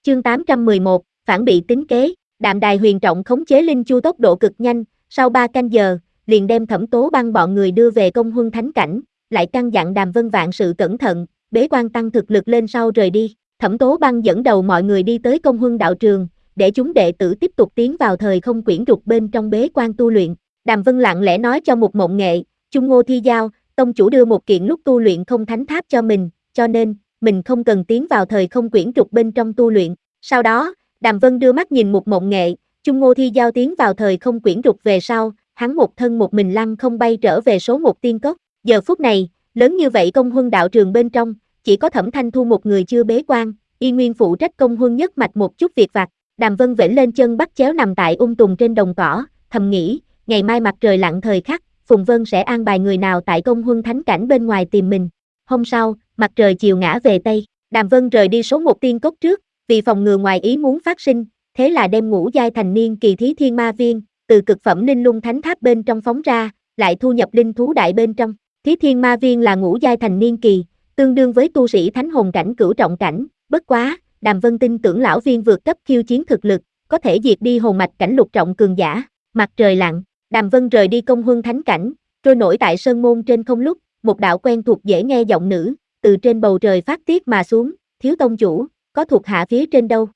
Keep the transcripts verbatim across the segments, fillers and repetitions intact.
Chương tám trăm mười một, phản bị tính kế. Đạm Đài Huyền Trọng khống chế Linh Chu tốc độ cực nhanh, sau ba canh giờ, liền đem Thẩm Tố Băng bọn người đưa về Công Huân Thánh Cảnh, lại căn dặn Đàm Vân vạn sự cẩn thận, bế quan tăng thực lực lên sau rời đi. Thẩm Tố Băng dẫn đầu mọi người đi tới Công Huân đạo trường, để chúng đệ tử tiếp tục tiến vào thời không quyển trục bên trong bế quan tu luyện. Đàm Vân lặng lẽ nói cho Mục Mộng Nghệ, Chung Ngô Thi Giao, tông chủ đưa một kiện lúc tu luyện không thánh tháp cho mình, cho nên mình không cần tiến vào thời không quyển trục bên trong tu luyện. Sau đó, Đàm Vân đưa mắt nhìn Mục Mộng Nghệ, Chung Ngô Thi Giao tiến vào thời không quyển trục về sau, hắn một thân một mình lăng không bay trở về số một tiên cốc. Giờ phút này, lớn như vậy Công Huân đạo trường bên trong, chỉ có Thẩm Thanh Thu một người chưa bế quan, y nguyên phụ trách Công Huân nhất mạch một chút việc vặt. Đàm Vân vểnh lên chân bắt chéo nằm tại ung tùng trên đồng cỏ, thầm nghĩ, ngày mai mặt trời lặn thời khắc, Phùng Vân sẽ an bài người nào tại Công Huân Thánh Cảnh bên ngoài tìm mình. Hôm sau, mặt trời chiều ngã về Tây, Đàm Vân rời đi số một tiên cốc trước, vì phòng ngừa ngoài ý muốn phát sinh, thế là đem ngũ giai thành niên kỳ thí thiên ma viên, từ cực phẩm linh lung thánh tháp bên trong phóng ra, lại thu nhập linh thú đại bên trong. Thí thiên ma viên là ngũ giai thành niên kỳ, tương đương với tu sĩ thánh hồn cảnh cửu trọng cảnh, bất quá, Đàm Vân tin tưởng lão viên vượt cấp khiêu chiến thực lực, có thể diệt đi hồn mạch cảnh lục trọng cường giả. Mặt trời lặn, Đàm Vân rời đi Công Huân Thánh Cảnh, trôi nổi tại sơn môn trên không lúc, một đạo quen thuộc dễ nghe giọng nữ, từ trên bầu trời phát tiết mà xuống, thiếu tông chủ, có thuộc hạ phía trên đâu?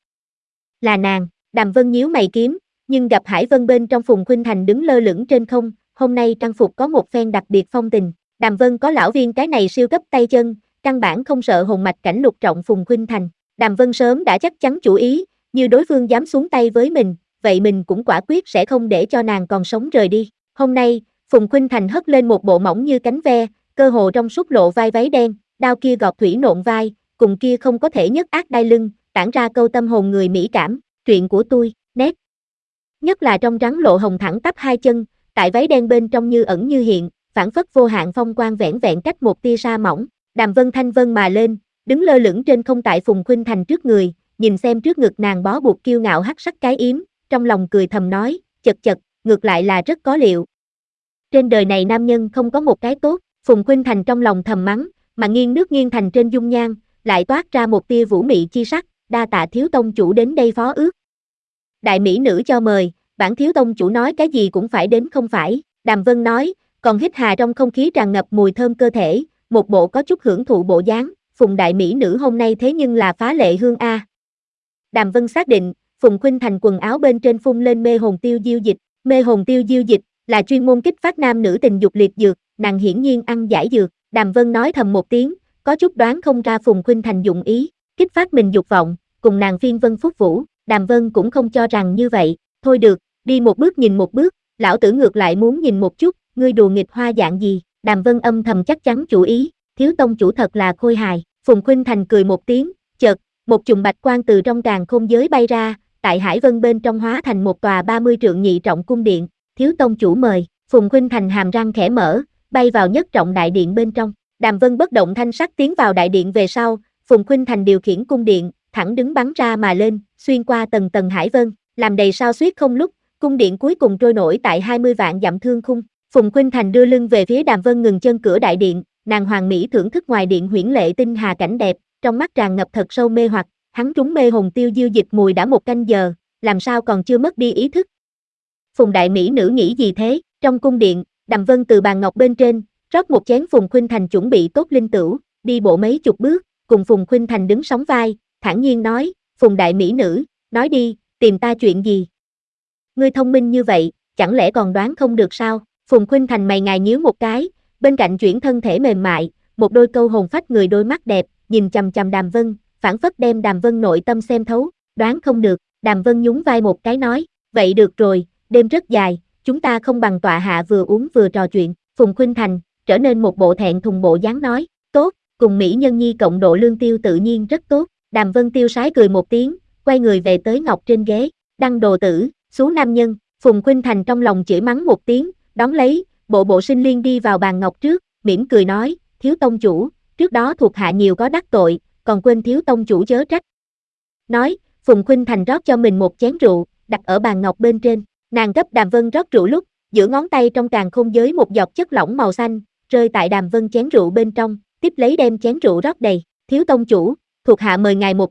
Là nàng. Đàm Vân nhíu mày kiếm, nhưng gặp Hải Vân bên trong Phùng Khuynh Thành đứng lơ lửng trên không, hôm nay trang phục có một phen đặc biệt phong tình. Đàm Vân có lão viên cái này siêu cấp tay chân, căn bản không sợ hồn mạch cảnh lục trọng Phùng Khuynh Thành. Đàm Vân sớm đã chắc chắn chủ ý, như đối phương dám xuống tay với mình, vậy mình cũng quả quyết sẽ không để cho nàng còn sống rời đi. Hôm nay, Phùng Khuynh Thành hất lên một bộ mỏng như cánh ve, cơ hồ trong suốt lộ vai váy đen, đao kia gọt thủy nộn vai, cùng kia không có thể nhất ác đai lưng, tản ra câu tâm hồn người mỹ cảm. Truyện của tôi, nét. Nhất là trong trắng lộ hồng thẳng tắp hai chân, tại váy đen bên trong như ẩn như hiện, phản phất vô hạn phong quang vẻn vẹn cách một tia sa mỏng. Đàm Vân thanh vân mà lên, đứng lơ lửng trên không tại Phùng Khuynh Thành trước người, nhìn xem trước ngực nàng bó buộc kiêu ngạo hắc sắc cái yếm, trong lòng cười thầm nói, chật chật, ngược lại là rất có liệu. Trên đời này nam nhân không có một cái tốt. Phùng Khuynh Thành trong lòng thầm mắng, mà nghiêng nước nghiêng thành trên dung nhan, lại toát ra một tia vũ mị chi sắc, đa tạ thiếu tông chủ đến đây phó ước. Đại mỹ nữ cho mời, bản thiếu tông chủ nói cái gì cũng phải đến không phải, Đàm Vân nói, còn hít hà trong không khí tràn ngập mùi thơm cơ thể, một bộ có chút hưởng thụ bộ dáng, Phùng đại mỹ nữ hôm nay thế nhưng là phá lệ hương a. Đàm Vân xác định, Phùng Khuynh Thành quần áo bên trên phun lên mê hồn tiêu diêu dịch, mê hồn tiêu diêu dịch là chuyên môn kích phát nam nữ tình dục liệt dược, nàng hiển nhiên ăn giải dược. Đàm Vân nói thầm một tiếng, có chút đoán không ra Phùng Khuynh Thành dụng ý, kích phát mình dục vọng, cùng nàng phiên vân phúc vũ. Đàm Vân cũng không cho rằng như vậy, thôi được, đi một bước nhìn một bước, lão tử ngược lại muốn nhìn một chút, ngươi đùa nghịch hoa dạng gì. Đàm Vân âm thầm chắc chắn chủ ý, thiếu tông chủ thật là khôi hài. Phùng Khuynh Thành cười một tiếng, chợt, một chùm bạch quang từ trong càn khôn giới bay ra, tại Hải Vân bên trong hóa thành một tòa ba mươi trượng nhị trọng cung điện, thiếu tông chủ mời. Phùng Khuynh Thành hàm răng khẽ mở, bay vào nhất trọng đại điện bên trong. Đàm Vân bất động thanh sắc tiến vào đại điện về sau, Phùng Khuynh Thành điều khiển cung điện, thẳng đứng bắn ra mà lên, xuyên qua tầng tầng Hải Vân, làm đầy sao xuyết không lúc, cung điện cuối cùng trôi nổi tại hai mươi vạn dặm thương khung. Phùng Khuynh Thành đưa lưng về phía Đàm Vân ngừng chân cửa đại điện, nàng hoàng mỹ thưởng thức ngoài điện huyễn lệ tinh hà cảnh đẹp, trong mắt tràn ngập thật sâu mê hoặc, hắn trúng mê hồn tiêu diêu dịch mùi đã một canh giờ, làm sao còn chưa mất đi ý thức. Phùng đại mỹ nữ nghĩ gì thế? Trong cung điện, Đàm Vân từ bàn ngọc bên trên, rót một chén Phùng Khuynh Thành chuẩn bị tốt linh tửu, đi bộ mấy chục bước, cùng Phùng Khuynh Thành đứng sóng vai, thản nhiên nói, Phùng đại mỹ nữ, nói đi, tìm ta chuyện gì? Ngươi thông minh như vậy, chẳng lẽ còn đoán không được sao? Phùng Khuynh Thành mày ngài nhíu một cái, bên cạnh chuyển thân thể mềm mại, một đôi câu hồn phách người đôi mắt đẹp, nhìn chằm chằm Đàm Vân, phảng phất đem Đàm Vân nội tâm xem thấu, đoán không được. Đàm Vân nhún vai một cái nói, vậy được rồi, đêm rất dài, chúng ta không bằng tọa hạ vừa uống vừa trò chuyện. Phùng Khuynh Thành trở nên một bộ thẹn thùng bộ dáng nói, tốt, cùng mỹ nhân nhi cộng độ lương tiêu tự nhiên rất tốt. Đàm Vân tiêu sái cười một tiếng, quay người về tới ngọc trên ghế, đăng đồ tử, xú nam nhân. Phùng Khuynh Thành trong lòng chửi mắng một tiếng, đón lấy, bộ bộ sinh liên đi vào bàn ngọc trước, mỉm cười nói, thiếu tông chủ, trước đó thuộc hạ nhiều có đắc tội, còn quên thiếu tông chủ chớ trách. Nói, Phùng Khuynh Thành rót cho mình một chén rượu, đặt ở bàn ngọc bên trên, nàng gấp Đàm Vân rót rượu lúc, giữa ngón tay trong càn khôn giới một giọt chất lỏng màu xanh, rơi tại Đàm Vân chén rượu bên trong, tiếp lấy đem chén rượu rót đầy, thiếu tông chủ, thuộc hạ mời ngài một chén,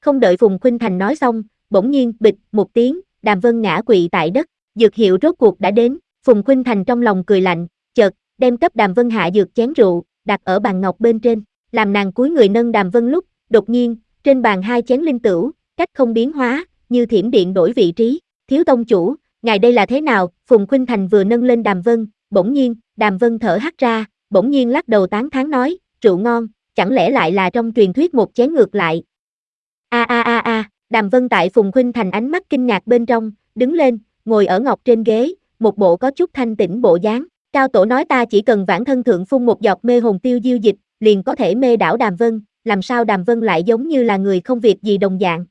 Không đợi Phùng Khuynh Thành nói xong, bỗng nhiên bịch một tiếng, Đàm Vân ngã quỵ tại đất, dược hiệu rốt cuộc đã đến, Phùng Khuynh Thành trong lòng cười lạnh, chợt đem cấp Đàm Vân hạ dược chén rượu, đặt ở bàn ngọc bên trên, làm nàng cúi người nâng Đàm Vân lúc, đột nhiên, trên bàn hai chén linh tửu, cách không biến hóa, như thiểm điện đổi vị trí, thiếu tông chủ, ngài đây là thế nào? Phùng Khuynh Thành vừa nâng lên Đàm Vân, bỗng nhiên, Đàm Vân thở hắt ra, bỗng nhiên lắc đầu tán thán nói, rượu ngon, chẳng lẽ lại là trong truyền thuyết một chén ngược lại. A a a a, Đàm Vân tại Phùng Khuynh Thành ánh mắt kinh ngạc bên trong, đứng lên, ngồi ở ngọc trên ghế, một bộ có chút thanh tĩnh bộ dáng. Cao tổ nói ta chỉ cần vãn thân thượng phun một giọt mê hồn tiêu diêu dịch, liền có thể mê đảo Đàm Vân, làm sao Đàm Vân lại giống như là người không việc gì đồng dạng.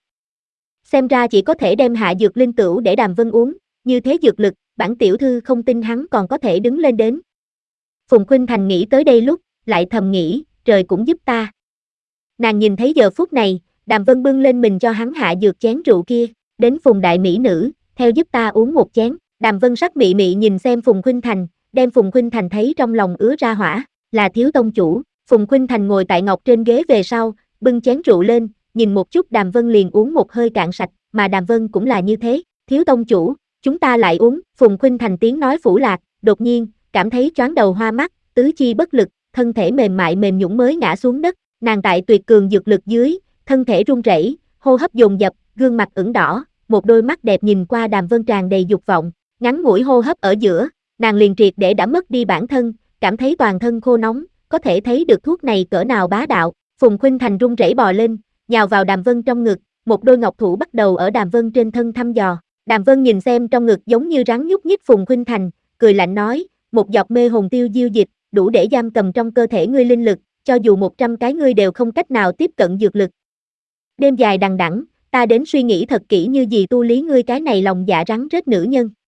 Xem ra chỉ có thể đem hạ dược linh tửu để Đàm Vân uống, như thế dược lực, bản tiểu thư không tin hắn còn có thể đứng lên đến. Phùng Khuynh Thành nghĩ tới đây lúc, lại thầm nghĩ, trời cũng giúp ta. Nàng nhìn thấy giờ phút này, Đàm Vân bưng lên mình cho hắn hạ dược chén rượu kia, đến Phùng đại mỹ nữ, theo giúp ta uống một chén. Đàm Vân sắc mị mị nhìn xem Phùng Khuynh Thành, đem Phùng Khuynh Thành thấy trong lòng ứa ra hỏa, là thiếu tông chủ. Phùng Khuynh Thành ngồi tại ngọc trên ghế về sau, bưng chén rượu lên, nhìn một chút Đàm Vân liền uống một hơi cạn sạch, mà Đàm Vân cũng là như thế, thiếu tông chủ, chúng ta lại uống. Phùng Khuynh Thành tiếng nói phủ lạc, đột nhiên, cảm thấy choáng đầu hoa mắt, tứ chi bất lực, thân thể mềm mại mềm nhũn mới ngã xuống đất, nàng tại tuyệt cường dược lực dưới, thân thể run rẩy, hô hấp dồn dập, gương mặt ửng đỏ, một đôi mắt đẹp nhìn qua Đàm Vân tràn đầy dục vọng, ngắn ngủi hô hấp ở giữa, nàng liền triệt để đã mất đi bản thân, cảm thấy toàn thân khô nóng, có thể thấy được thuốc này cỡ nào bá đạo. Phùng Khuynh Thành run rẩy bò lên, nhào vào Đàm Vân trong ngực, một đôi ngọc thủ bắt đầu ở Đàm Vân trên thân thăm dò. Đàm Vân nhìn xem trong ngực giống như rắn nhúc nhích Phùng Khuynh Thành, cười lạnh nói, một giọt mê hồn tiêu diêu dịch, đủ để giam cầm trong cơ thể ngươi linh lực, cho dù một trăm cái ngươi đều không cách nào tiếp cận dược lực. Đêm dài đằng đẵng, ta đến suy nghĩ thật kỹ như gì tu lý ngươi cái này lòng dạ rắn rết nữ nhân.